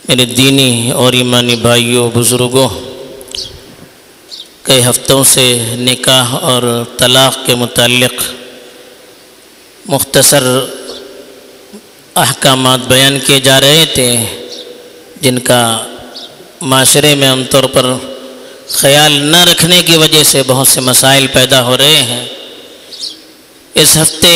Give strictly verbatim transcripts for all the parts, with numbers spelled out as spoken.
میرے دینی اور ایمانی بھائیوں بزرگوں، کئی ہفتوں سے نکاح اور طلاق کے متعلق مختصر احکامات بیان کیے جا رہے تھے، جن کا معاشرے میں عام طور پر خیال نہ رکھنے کی وجہ سے بہت سے مسائل پیدا ہو رہے ہیں۔ اس ہفتے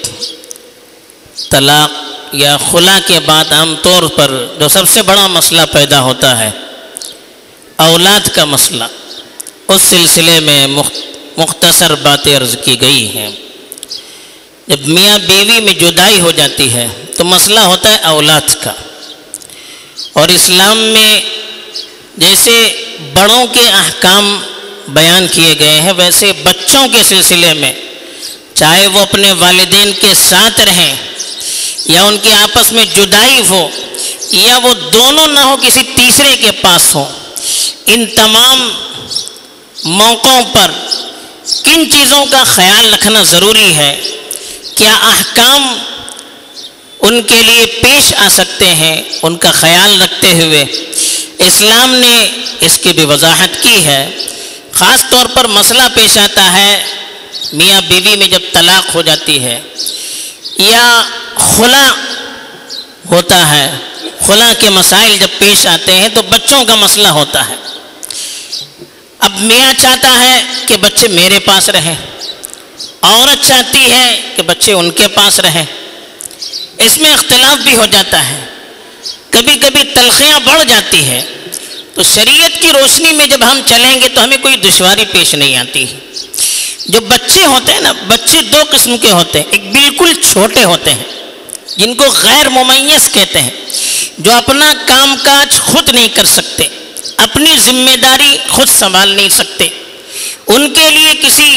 طلاق یا خلا کے بعد عام طور پر جو سب سے بڑا مسئلہ پیدا ہوتا ہے اولاد کا مسئلہ، اس سلسلے میں مختصر باتیں عرض کی گئی ہیں۔ جب میاں بیوی میں جدائی ہو جاتی ہے تو مسئلہ ہوتا ہے اولاد کا، اور اسلام میں جیسے بڑوں کے احکام بیان کیے گئے ہیں، ویسے بچوں کے سلسلے میں چاہے وہ اپنے والدین کے ساتھ رہیں یا ان کے آپس میں جدائی ہو یا وہ دونوں نہ ہو کسی تیسرے کے پاس ہو، ان تمام موقعوں پر کن چیزوں کا خیال رکھنا ضروری ہے، کیا احکام ان کے لیے پیش آ سکتے ہیں، ان کا خیال رکھتے ہوئے اسلام نے اس کی بھی وضاحت کی ہے۔ خاص طور پر مسئلہ پیش آتا ہے میاں بیوی میں جب طلاق ہو جاتی ہے یا خلا ہوتا ہے، خلا کے مسائل جب پیش آتے ہیں تو بچوں کا مسئلہ ہوتا ہے۔ اب میاں چاہتا ہے کہ بچے میرے پاس رہیں، عورت چاہتی ہے کہ بچے ان کے پاس رہیں، اس میں اختلاف بھی ہو جاتا ہے، کبھی کبھی تلخیاں بڑھ جاتی ہے۔ تو شریعت کی روشنی میں جب ہم چلیں گے تو ہمیں کوئی دشواری پیش نہیں آتی۔ جو بچے ہوتے ہیں نا، بچے دو قسم کے ہوتے ہیں، ایک بالکل چھوٹے ہوتے ہیں جن کو غیر ممیز کہتے ہیں، جو اپنا کام کاج خود نہیں کر سکتے، اپنی ذمہ داری خود سنبھال نہیں سکتے، ان کے لیے کسی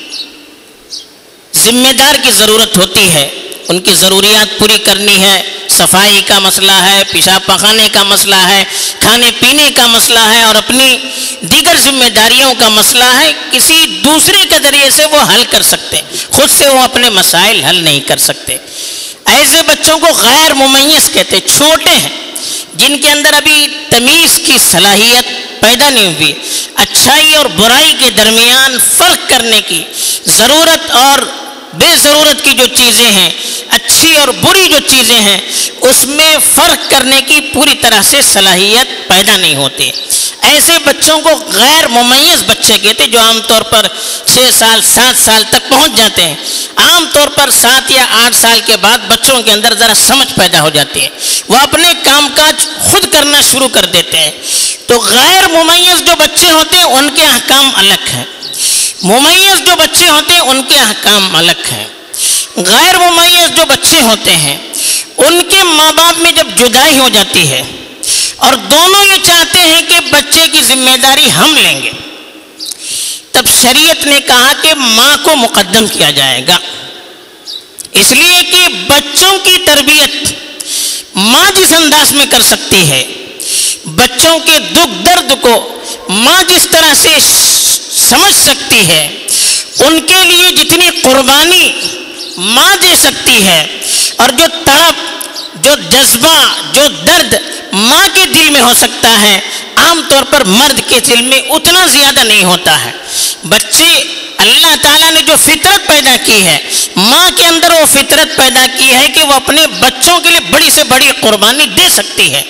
ذمہ دار کی ضرورت ہوتی ہے، ان کی ضروریات پوری کرنی ہے، صفائی کا مسئلہ ہے، پیشاب پخانے کا مسئلہ ہے، کھانے پینے کا مسئلہ ہے، اور اپنی دیگر ذمہ داریوں کا مسئلہ ہے، کسی دوسرے کے ذریعے سے وہ حل کر سکتے، خود سے وہ اپنے مسائل حل نہیں کر سکتے۔ ایسے بچوں کو غیر ممیز کہتے، چھوٹے ہیں، جن کے اندر ابھی تمیز کی صلاحیت پیدا نہیں ہوئی، اچھائی اور برائی کے درمیان فرق کرنے کی ضرورت اور بے ضرورت کی جو چیزیں ہیں، اچھی اور بری جو چیزیں ہیں، اس میں فرق کرنے کی پوری طرح سے صلاحیت پیدا نہیں ہوتی۔ ایسے بچوں کو غیر ممیز بچے کہتے، جو عام طور پر چھ سال سات سال تک پہنچ جاتے ہیں۔ عام طور پر سات یا آٹھ سال کے بعد بچوں کے اندر ذرا سمجھ پیدا ہو جاتی ہے، وہ اپنے کام کاج خود کرنا شروع کر دیتے ہیں۔ تو غیر ممیز جو بچے ہوتے ہیں ان کے احکام الگ ہیں، ممیز جو بچے ہوتے ہیں ان کے احکام الگ ہیں۔ غیر ممیز جو بچے ہوتے ہیں ان کے ماں باپ میں جب جدائی ہو جاتی ہے اور دونوں یہ چاہتے ہیں کہ بچے کی ذمہ داری ہم لیں گے، تب شریعت نے کہا کہ ماں کو مقدم کیا جائے گا، اس لیے کہ بچوں کی تربیت ماں جس انداز میں کر سکتی ہے، بچوں کے دکھ درد کو ماں جس طرح سے سمجھ سکتی ہے، ان کے لیے جتنی قربانی ماں دے سکتی ہے، اور جو تڑپ، جو جذبہ، جو درد ماں کے دل میں ہو سکتا ہے، عام طور پر مرد کے دل میں اتنا زیادہ نہیں ہوتا ہے۔ بچے اللہ تعالیٰ نے جو فطرت پیدا کی ہے، ماں کے اندر وہ فطرت پیدا کی ہے کہ وہ اپنے بچوں کے لیے بڑی سے بڑی قربانی دے سکتی ہے۔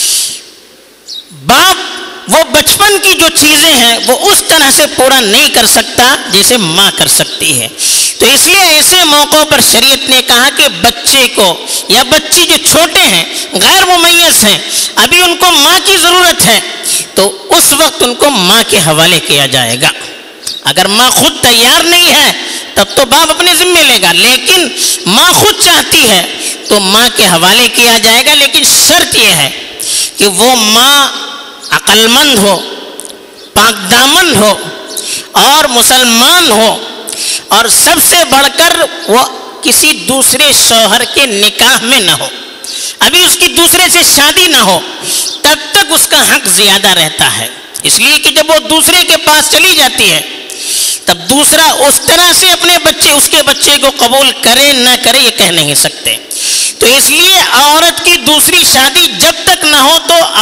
باپ وہ بچپن کی جو چیزیں ہیں وہ اس طرح سے پورا نہیں کر سکتا جیسے ماں کر سکتی ہے۔ تو اس لیے ایسے موقعوں پر شریعت نے کہا کہ بچے کو یا بچی جو چھوٹے ہیں، غیر ممیز ہیں، ابھی ان کو ماں کی ضرورت ہے، تو اس وقت ان کو ماں کے حوالے کیا جائے گا۔ اگر ماں خود تیار نہیں ہے تب تو باپ اپنے ذمے لے گا، لیکن ماں خود چاہتی ہے تو ماں کے حوالے کیا جائے گا، لیکن شرط یہ ہے کہ وہ ماں عقل مند ہو، پاک دامن ہو اور مسلمان ہو، اور سب سے بڑھ کر وہ کسی دوسرے شوہر کے نکاح میں نہ ہو، ابھی اس کی دوسرے سے شادی نہ ہو، تب تک اس کا حق زیادہ رہتا ہے۔ اس لیے کہ جب وہ دوسرے کے پاس چلی جاتی ہے تب دوسرا اس طرح سے اپنے بچے اس کے بچے کو قبول کرے نہ کرے یہ کہہ نہیں سکتے۔ تو اس لیے عورت کی دوسری شادی جب تک نہ ہو تو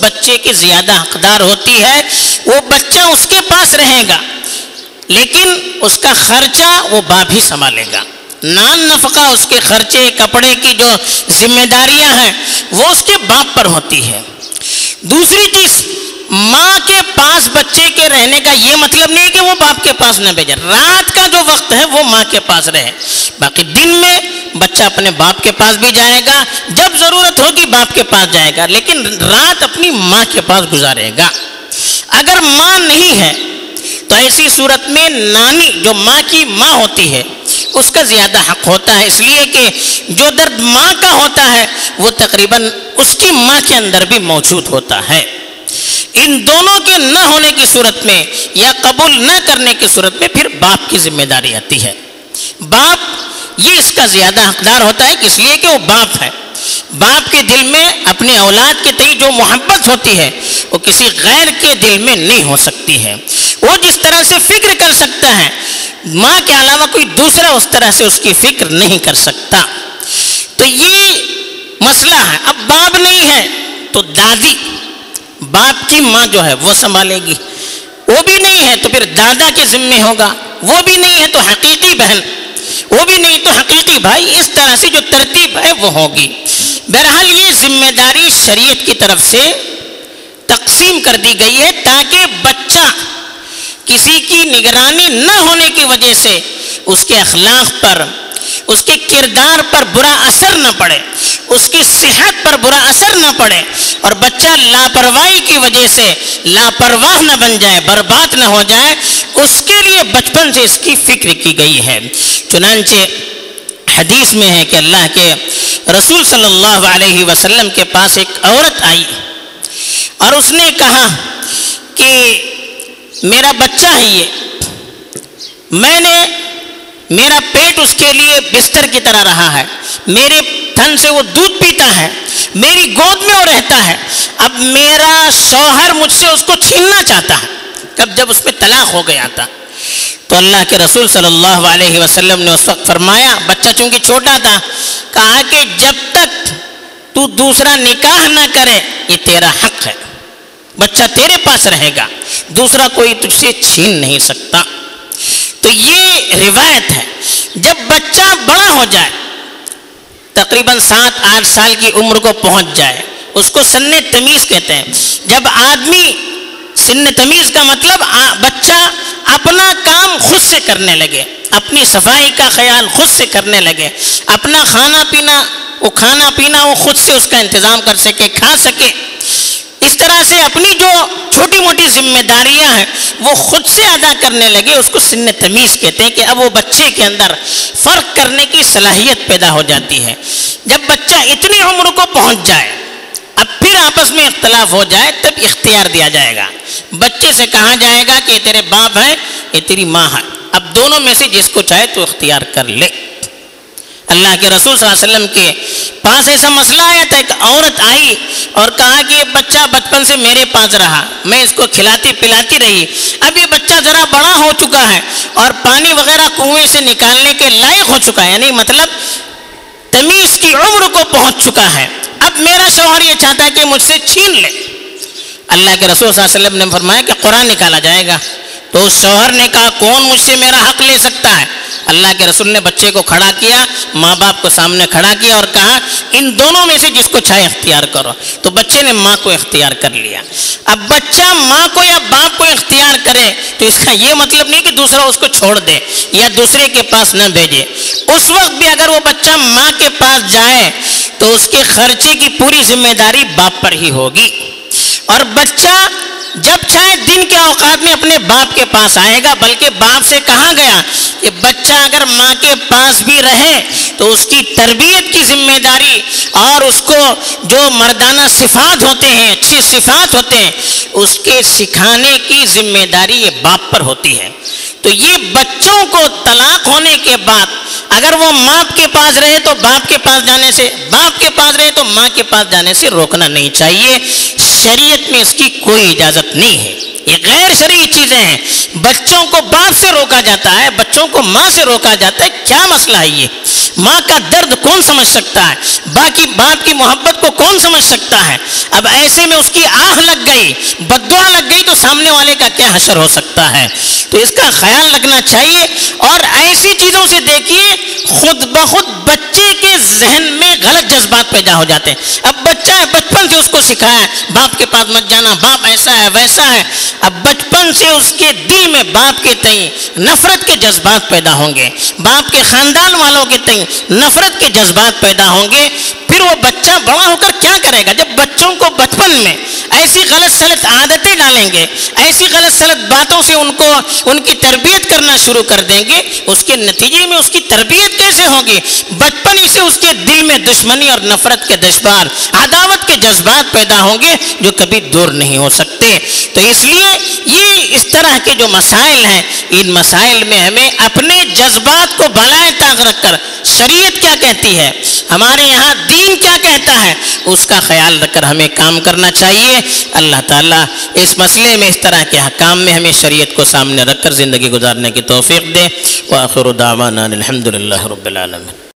بچے کی زیادہ حقدار ہوتی ہے. وہ بچہ اس کے پاس رہے گا لیکن اس کا خرچہ وہ باپ ہی سنبھالے گا. نان نفقہ اس کے خرچے کپڑے کی جو ذمہ داریاں ہیں وہ اس کے باپ پر ہوتی ہے. دوسری چیز، ماں کے پاس بچے کے رہنے کا یہ مطلب نہیں کہ وہ باپ کے پاس نہ بھیجے. رات کا جو وقت ہے وہ ماں کے پاس رہے. باقی دن میں بچہ اپنے باپ کے پاس بھی جائے گا، جب ضرورت ہوگی باپ کے پاس جائے گا، لیکن رات اپنی ماں کے پاس گزارے گا. اگر ماں نہیں ہے تو ایسی صورت میں نانی جو ماں کی ماں ہوتی ہے اس کا زیادہ حق ہوتا ہے، اس لیے کہ جو درد ماں کا ہوتا ہے وہ تقریباً اس کی ماں کے اندر بھی موجود ہوتا ہے. ان دونوں کے نہ ہونے کی صورت میں یا قبول نہ کرنے کی صورت میں پھر باپ کی ذمہ داری آتی ہے. باپ یہ اس کا زیادہ حقدار ہوتا ہے اس لیے کہ وہ باپ ہے. باپ کے دل میں اپنے اولاد کے تئیں جو محبت ہوتی ہے وہ کسی غیر کے دل میں نہیں ہو سکتی ہے. وہ جس طرح سے فکر کر سکتا ہے ماں کے علاوہ کوئی دوسرا اس طرح سے اس کی فکر نہیں کر سکتا. تو یہ مسئلہ ہے. اب باپ نہیں ہے تو دادی باپ کی ماں جو ہے وہ سنبھالے گی. وہ بھی نہیں ہے تو پھر دادا کے ذمے ہوگا. وہ بھی نہیں ہے تو حقیقی بہن، وہ بھی نہیں تو حقیقی بھائی. اس طرح سے جو ترتیب ہے وہ ہوگی. بہرحال یہ ذمہ داری شریعت کی طرف سے تقسیم کر دی گئی ہے تاکہ بچہ کسی کی نگرانی نہ ہونے کی وجہ سے اس کے اخلاق پر، اس کے کردار پر برا اثر نہ پڑے، اس کی صحت پر برا اثر نہ پڑے اور بچہ لاپرواہی کی وجہ سے لاپرواہ نہ بن جائے، برباد نہ ہو جائے. اس کے لیے بچپن سے اس کی فکر کی گئی ہے. چنانچہ حدیث میں ہے کہ اللہ کے رسول صلی اللہ علیہ وسلم کے پاس ایک عورت آئی اور اس نے کہا کہ میرا بچہ ہے یہ، میں نے میرا پیٹ اس کے لیے بستر کی طرح رہا ہے، میرے تھن سے وہ دودھ پیتا ہے، میری گود میں وہ رہتا ہے. اب میرا شوہر مجھ سے اس کو چھیننا چاہتا ہے. کب جب اس پہ طلاق ہو گیا تھا تو اللہ کے رسول صلی اللہ علیہ وسلم نے اس وقت فرمایا، بچہ چونکہ چھوٹا تھا، کہا کہ جب تک تو دوسرا نکاح نہ کرے یہ تیرا حق ہے، بچہ تیرے پاس رہے گا، دوسرا کوئی تجھ سے چھین نہیں سکتا. تو یہ روایت ہے. جب بچہ بڑا ہو جائے، تقریباً سات آٹھ سال کی عمر کو پہنچ جائے، اس کو سن تمیز کہتے ہیں. جب آدمی سن تمیز کا مطلب بچہ اپنا کام خود سے کرنے لگے، اپنی صفائی کا خیال خود سے کرنے لگے، اپنا کھانا پینا وہ کھانا پینا وہ خود سے اس کا انتظام کر سکے، کھا سکے، اس طرح سے اپنی جو چھوٹی موٹی ذمہ داریاں ہیں وہ خود سے ادا کرنے لگے، اس کو سن تمیز کہتے ہیں. کہ اب وہ بچے کے اندر فرق کرنے کی صلاحیت پیدا ہو جاتی ہے. جب بچہ اتنی عمر کو پہنچ جائے، اب پھر آپس میں اختلاف ہو جائے، تب اختیار دیا جائے گا. بچے سے کہا جائے گا کہ یہ تیرے باپ ہے، یہ تیری ماں ہے، اب دونوں میں سے جس کو چاہے تو اختیار کر لے. اللہ کے رسول صلی اللہ علیہ وسلم کے پاس ایسا مسئلہ آیا تھا. ایک عورت آئی اور کہا کہ یہ بچہ بچپن سے میرے پاس رہا، میں اس کو کھلاتی پلاتی رہی، اب یہ بچہ ذرا بڑا ہو چکا ہے اور پانی وغیرہ کنویں سے نکالنے کے لائق ہو چکا ہے، یعنی مطلب تمیز کی عمر کو پہنچ چکا ہے، اب میرا شوہر یہ چاہتا ہے کہ مجھ سے چھین لے. اللہ کے رسول صلی اللہ علیہ وسلم نے فرمایا کہ قرآن نکالا جائے گا. تو اس شوہر نے کہا کون مجھ سے میرا حق لے سکتا ہے؟ اللہ کے رسول نے بچے کو کھڑا کیا، ماں باپ کو سامنے کھڑا کیا اور کہا ان دونوں میں سے جس کو چاہے اختیار کرو. تو بچے نے ماں کو اختیار کر لیا. اب بچہ ماں کو یا باپ کو اختیار کرے تو اس کا یہ مطلب نہیں کہ دوسرا اس کو چھوڑ دے یا دوسرے کے پاس نہ بھیجے. اس وقت بھی اگر وہ بچہ ماں کے پاس جائے تو اس کے خرچے کی پوری ذمہ داری باپ پر ہی ہوگی. اور بچہ جب چاہے دن کے اوقات میں اپنے باپ کے پاس آئے گا، بلکہ باپ سے کہا گیا کہ بچہ اگر ماں کے پاس بھی رہے تو اس کی تربیت کی ذمہ داری اور اس کو جو مردانہ صفات ہوتے ہیں، اچھی صفات ہوتے ہیں، اس کے سکھانے کی ذمہ داری یہ باپ پر ہوتی ہے. تو یہ بچوں کو طلاق ہونے کے بعد اگر وہ ماں کے پاس رہے تو باپ کے پاس جانے سے، باپ کے پاس رہے تو ماں کے پاس جانے سے روکنا نہیں چاہیے. شریعت میں اس کی کوئی اجازت نہیں ہے. یہ غیر شرعی چیزیں ہیں. بچوں کو باپ سے روکا جاتا ہے، بچوں کو ماں سے روکا جاتا ہے. کیا مسئلہ ہے یہ؟ ماں کا درد کون سمجھ سکتا ہے؟ باقی باپ کی محبت کو کون سمجھ سکتا ہے؟ اب ایسے میں اس کی آہ لگ گئی، بددعا لگ گئی، تو سامنے والے کا کیا حشر ہو سکتا ہے؟ تو اس کا خیال رکھنا چاہیے۔ اور ایسی چیزوں سے دیکھیے خود بخود بچے کے ذہن میں غلط جذبات پیدا ہو جاتے ہیں۔ اب بچہ ہے، بچپن سے اس کو سکھایا ہے باپ کے پاس مت جانا، باپ ایسا ہے ویسا ہے، اب بچپن سے اس کے دل میں باپ کے تئیں نفرت کے جذبات پیدا ہوں گے، باپ کے خاندان والوں کے تئیں نفرت کے جذبات پیدا ہوں گے۔ پھر وہ بچہ بڑا ہو کر کیا کرے گا؟ جب بچوں کو بچپن میں ایسی غلط سلط عادتیں ڈالیں گے، ایسی غلط سلط باتوں سے ان کو ان کی تربیت کرنا شروع کر دیں گے، اس کے نتیجے میں اس کی تربیت کیسے ہوگی؟ بچپن ہی سے اس کے دل میں دشمنی اور نفرت کے جذبات، عداوت کے جذبات پیدا ہوں گے جو کبھی دور نہیں ہو سکتے۔ تو اس لیے یہ اس طرح کے جو مسائل ہیں، ان مسائل میں ہمیں اپنے جذبات کو بالائے طاق رکھ کر شریعت کیا کہتی ہے، ہمارے یہاں دین کیا کہتا ہے، اس کا خیال رکھ کر ہمیں کام کرنا چاہیے۔ اللہ تعالیٰ اس مسئلے میں، اس طرح کے حکام میں ہمیں شریعت کو سامنے رکھ کر زندگی گزارنے کی توفیق دے۔ وآخر دعوانا الحمدللہ رب العالمین۔